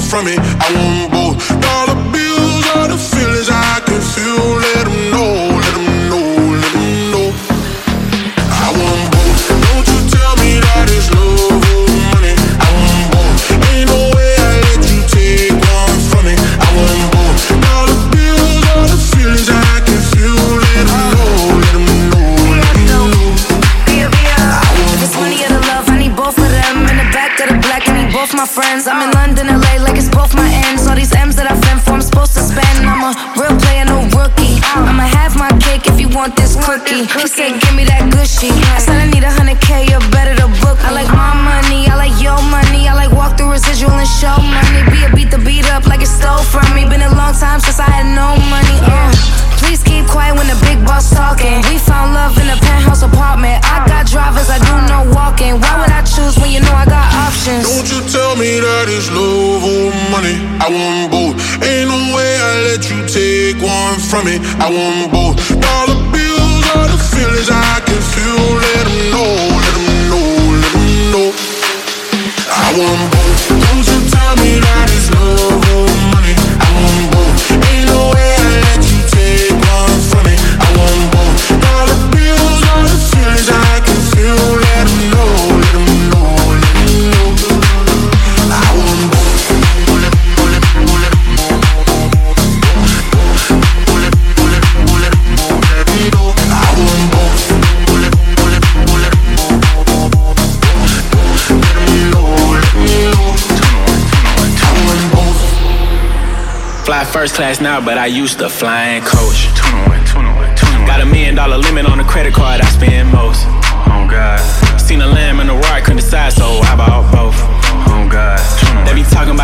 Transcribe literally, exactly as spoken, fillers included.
from it. I want both. Dollar bills are the feelings I can feel. Let them know, let them know, let them know. I want both. Don't you tell me that it's love or money. I want both. Ain't no way I let you take one from me. I want both. Dollar bills are the feelings I can feel. Let them know, let them know, let them know. If it's money or the love, I need both of them. In the back of the black, I need both my friends. I'm in London, L A, like it's both my ends. All these M's that I've been for, I'm supposed to spend. I'm a real player, no rookie. I'ma have my cake if you want this cookie. He said, give me that gushy. I said, I need a hundred K, you're better to book. I like my money, I like your money. I like walk through residual and show money. Be a beat the beat up like it stole from me. Been a long time since I had no money. Uh, please keep quiet when the big boss talking. We found love in a penthouse apartment. I got drivers, I do no walking. Why would I choose when you know I got options? Don't you tell me that it's love or money. I want both. Ain't no way I let you take one from me. I want both. Dollar bills are the feelings I can feel. Let them know, let them know, let them know. I want both. Don't you tell me that it's love or money. I want both. Ain't no way I let you take one from me. I want both. Dollar bills are the feelings I can feel. Let them know, let them know, let them know. I want both. Fly first class now, but I used to fly in coach. Got a million dollar limit on the credit card, I spend most. Oh God. Seen a lamb and a roar, I couldn't decide, so I bought both. Oh God. They be talking